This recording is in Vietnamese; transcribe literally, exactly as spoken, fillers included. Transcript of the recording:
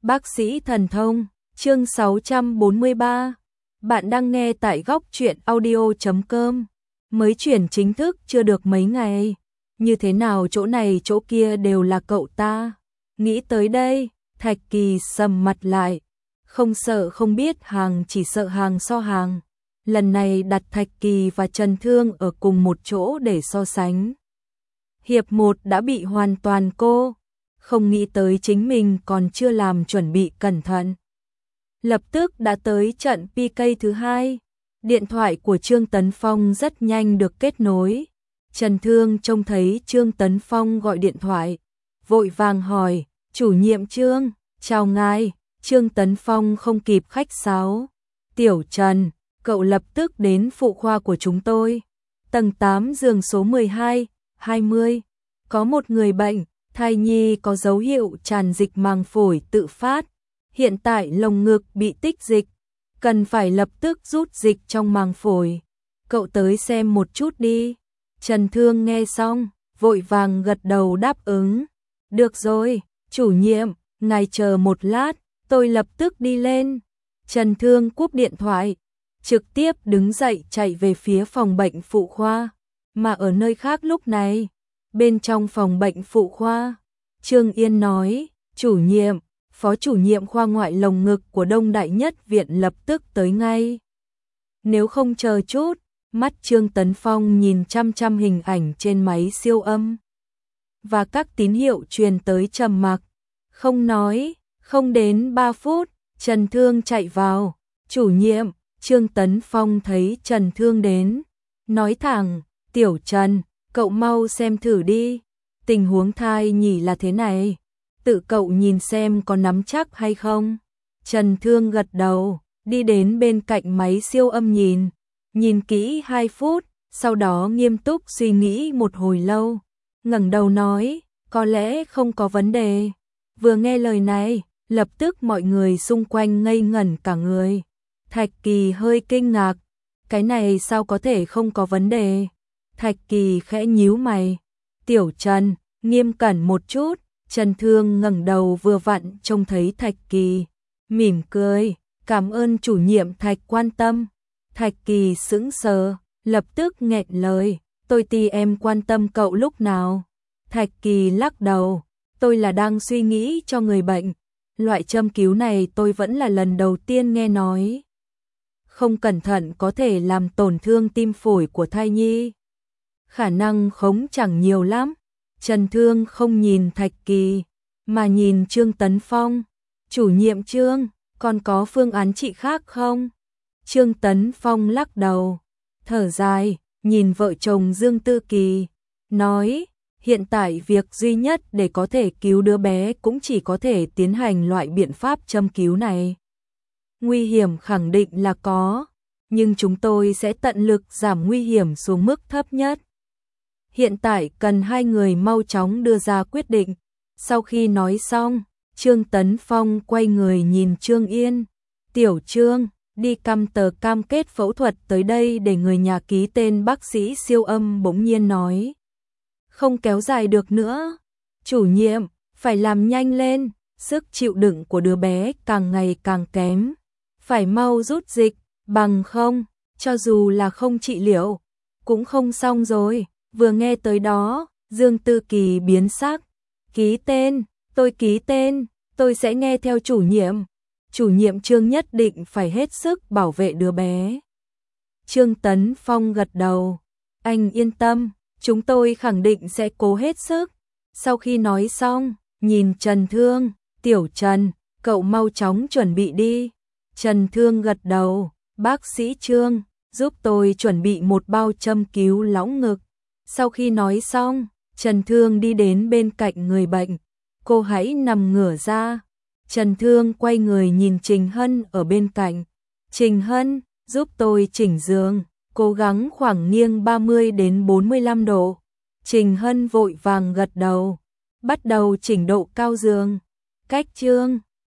Bác sĩ thần thông, chương sáu trăm bốn mươi ba. Bạn đang nghe tại góc truyện audio chấm com. Mới chuyển chính thức chưa được mấy ngày. Như thế nào chỗ này chỗ kia đều là cậu ta. Nghĩ tới đây, Thạch Kỳ sầm mặt lại. Không sợ không biết hàng, chỉ sợ hàng so hàng. Lần này đặt Thạch Kỳ và Trần Thương ở cùng một chỗ để so sánh. Hiệp một đã bị hoàn toàn cô. Không nghĩ tới chính mình còn chưa làm chuẩn bị cẩn thận. Lập tức đã tới trận pê ca thứ hai. Điện thoại của Trương Tấn Phong rất nhanh được kết nối. Trần Thương trông thấy Trương Tấn Phong gọi điện thoại, vội vàng hỏi, chủ nhiệm Trương, chào ngài. Trương Tấn Phong không kịp khách sáo. Tiểu Trần, cậu lập tức đến phụ khoa của chúng tôi. Tầng tám giường số mười hai, hai mươi. Có một người bệnh, thai nhi có dấu hiệu tràn dịch màng phổi tự phát. Hiện tại lồng ngực bị tích dịch, cần phải lập tức rút dịch trong màng phổi. Cậu tới xem một chút đi. Trần Thương nghe xong, vội vàng gật đầu đáp ứng. Được rồi, chủ nhiệm, ngài chờ một lát, tôi lập tức đi lên. Trần Thương cúp điện thoại, trực tiếp đứng dậy chạy về phía phòng bệnh phụ khoa. Mà ở nơi khác lúc này, bên trong phòng bệnh phụ khoa, Trương Yên nói, chủ nhiệm, phó chủ nhiệm khoa ngoại lồng ngực của Đông Đại Nhất Viện lập tức tới ngay. Nếu không chờ chút, mắt Trương Tấn Phong nhìn chăm chăm hình ảnh trên máy siêu âm. Và các tín hiệu truyền tới trầm mặc. Không nói, không đến ba phút, Trần Thương chạy vào. Chủ nhiệm, Trương Tấn Phong thấy Trần Thương đến. Nói thẳng, Tiểu Trần, cậu mau xem thử đi. Tình huống thai nhỉ là thế này. Tự cậu nhìn xem có nắm chắc hay không. Trần Thương gật đầu, đi đến bên cạnh máy siêu âm nhìn. Nhìn kỹ hai phút, sau đó nghiêm túc suy nghĩ một hồi lâu. Ngẩng đầu nói, có lẽ không có vấn đề. Vừa nghe lời này, lập tức mọi người xung quanh ngây ngẩn cả người. Thạch Kỳ hơi kinh ngạc, cái này sao có thể không có vấn đề. Thạch Kỳ khẽ nhíu mày. Tiểu Trần, nghiêm cẩn một chút. Trần Thương ngẩng đầu vừa vặn trông thấy Thạch Kỳ, mỉm cười, cảm ơn chủ nhiệm Thạch quan tâm. Thạch Kỳ sững sờ, lập tức nghẹn lời, tôi tì em quan tâm cậu lúc nào. Thạch Kỳ lắc đầu, tôi là đang suy nghĩ cho người bệnh, loại châm cứu này tôi vẫn là lần đầu tiên nghe nói. Không cẩn thận có thể làm tổn thương tim phổi của thai nhi. Khả năng khống chẳng nhiều lắm. Trần Thương không nhìn Thạch Kỳ, mà nhìn Trương Tấn Phong. Chủ nhiệm Trương, còn có phương án trị khác không? Trương Tấn Phong lắc đầu, thở dài, nhìn vợ chồng Dương Tư Kỳ, nói, hiện tại việc duy nhất để có thể cứu đứa bé cũng chỉ có thể tiến hành loại biện pháp châm cứu này. Nguy hiểm khẳng định là có, nhưng chúng tôi sẽ tận lực giảm nguy hiểm xuống mức thấp nhất. Hiện tại cần hai người mau chóng đưa ra quyết định. Sau khi nói xong, Trương Tấn Phong quay người nhìn Trương Yên. Tiểu Trương, đi cầm tờ cam kết phẫu thuật tới đây để người nhà ký tên. Bác sĩ siêu âm bỗng nhiên nói. Không kéo dài được nữa. Chủ nhiệm, phải làm nhanh lên. Sức chịu đựng của đứa bé càng ngày càng kém. Phải mau rút dịch, bằng không, cho dù là không trị liệu, cũng không xong rồi. Vừa nghe tới đó, Dương Tư Kỳ biến sắc. Ký tên, tôi ký tên, tôi sẽ nghe theo chủ nhiệm. Chủ nhiệm Trương nhất định phải hết sức bảo vệ đứa bé. Trương Tấn Phong gật đầu. Anh yên tâm, chúng tôi khẳng định sẽ cố hết sức. Sau khi nói xong, nhìn Trần Thương, Tiểu Trần, cậu mau chóng chuẩn bị đi. Trần Thương gật đầu, bác sĩ Trương, giúp tôi chuẩn bị một bao châm cứu lõng ngực. Sau khi nói xong, Trần Thương đi đến bên cạnh người bệnh. Cô hãy nằm ngửa ra. Trần Thương quay người nhìn Trình Hân ở bên cạnh. Trình Hân, giúp tôi chỉnh giường, cố gắng khoảng nghiêng ba mươi đến bốn mươi lăm độ. Trình Hân vội vàng gật đầu, bắt đầu chỉnh độ cao giường. Cách Trương